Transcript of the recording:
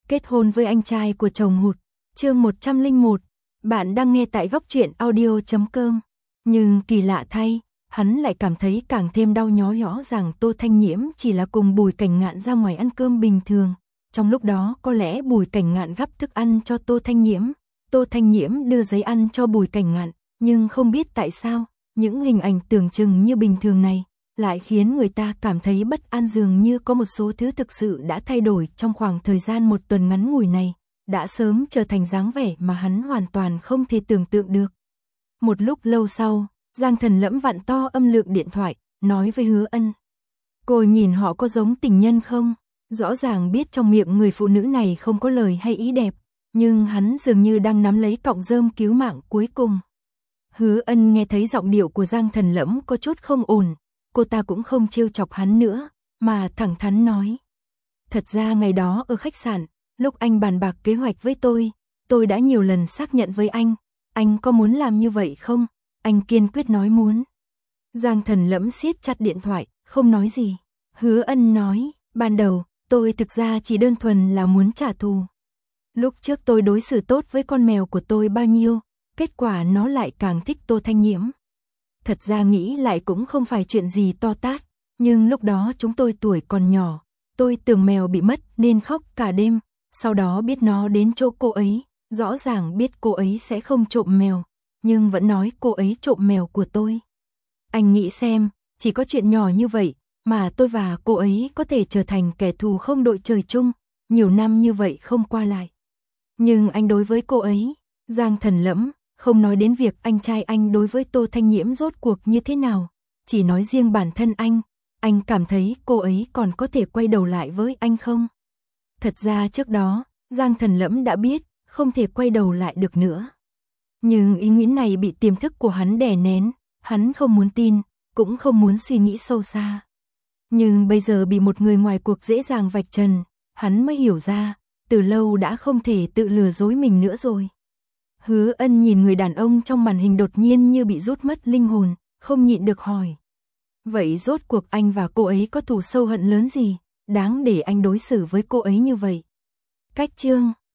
kết hôn với anh trai của chồng hụt. Chương 101. Bạn đang nghe tại góc truyện audio.com. Nhưng kỳ lạ thay, hắn lại cảm thấy càng thêm đau nhói rằng Tô Thanh Nhiễm chỉ là cùng Bùi Cảnh Ngạn ra ngoài ăn cơm bình thường. Trong lúc đó có lẽ Bùi Cảnh Ngạn gắp thức ăn cho Tô Thanh Nhiễm, Tô Thanh Nhiễm đưa giấy ăn cho Bùi Cảnh Ngạn, nhưng không biết tại sao, những hình ảnh tưởng chừng như bình thường này lại khiến người ta cảm thấy bất an, dường như có một số thứ thực sự đã thay đổi trong khoảng thời gian một tuần ngắn ngủi này, đã sớm trở thành dáng vẻ mà hắn hoàn toàn không thể tưởng tượng được. Một lúc lâu sau, Giang Thần Lẫm vặn to âm lượng điện thoại, nói với Hứa Ân. Cô nhìn họ có giống tình nhân không? Rõ ràng biết trong miệng người phụ nữ này không có lời hay ý đẹp, nhưng hắn dường như đang nắm lấy cọng rơm cứu mạng cuối cùng. Hứa Ân nghe thấy giọng điệu của Giang Thần Lẫm có chút không ổn, cô ta cũng không trêu chọc hắn nữa, mà thẳng thắn nói. Thật ra ngày đó ở khách sạn, lúc anh bàn bạc kế hoạch với tôi đã nhiều lần xác nhận với anh có muốn làm như vậy không? Anh kiên quyết nói muốn. Giang Thần Lẫm siết chặt điện thoại, không nói gì. Hứa Ân nói, ban đầu, tôi thực ra chỉ đơn thuần là muốn trả thù. Lúc trước tôi đối xử tốt với con mèo của tôi bao nhiêu, kết quả nó lại càng thích Tô Thanh Nhiễm. Thật ra nghĩ lại cũng không phải chuyện gì to tát, nhưng lúc đó chúng tôi tuổi còn nhỏ, tôi tưởng mèo bị mất nên khóc cả đêm, sau đó biết nó đến chỗ cô ấy, rõ ràng biết cô ấy sẽ không trộm mèo, nhưng vẫn nói cô ấy trộm mèo của tôi. Anh nghĩ xem, chỉ có chuyện nhỏ như vậy mà tôi và cô ấy có thể trở thành kẻ thù không đội trời chung, nhiều năm như vậy không qua lại. Nhưng anh đối với cô ấy, Giang Thần Lẫm, không nói đến việc anh trai anh đối với Tô Thanh Nhiễm rốt cuộc như thế nào, chỉ nói riêng bản thân anh cảm thấy cô ấy còn có thể quay đầu lại với anh không? Thật ra trước đó, Giang Thần Lẫm đã biết, không thể quay đầu lại được nữa. Nhưng ý nghĩ này bị tiềm thức của hắn đè nén, hắn không muốn tin, cũng không muốn suy nghĩ sâu xa. Nhưng bây giờ bị một người ngoài cuộc dễ dàng vạch trần, hắn mới hiểu ra, từ lâu đã không thể tự lừa dối mình nữa rồi. Hứa Ân nhìn người đàn ông trong màn hình đột nhiên như bị rút mất linh hồn, không nhịn được hỏi. Vậy rốt cuộc anh và cô ấy có thù sâu hận lớn gì, đáng để anh đối xử với cô ấy như vậy? Cách chương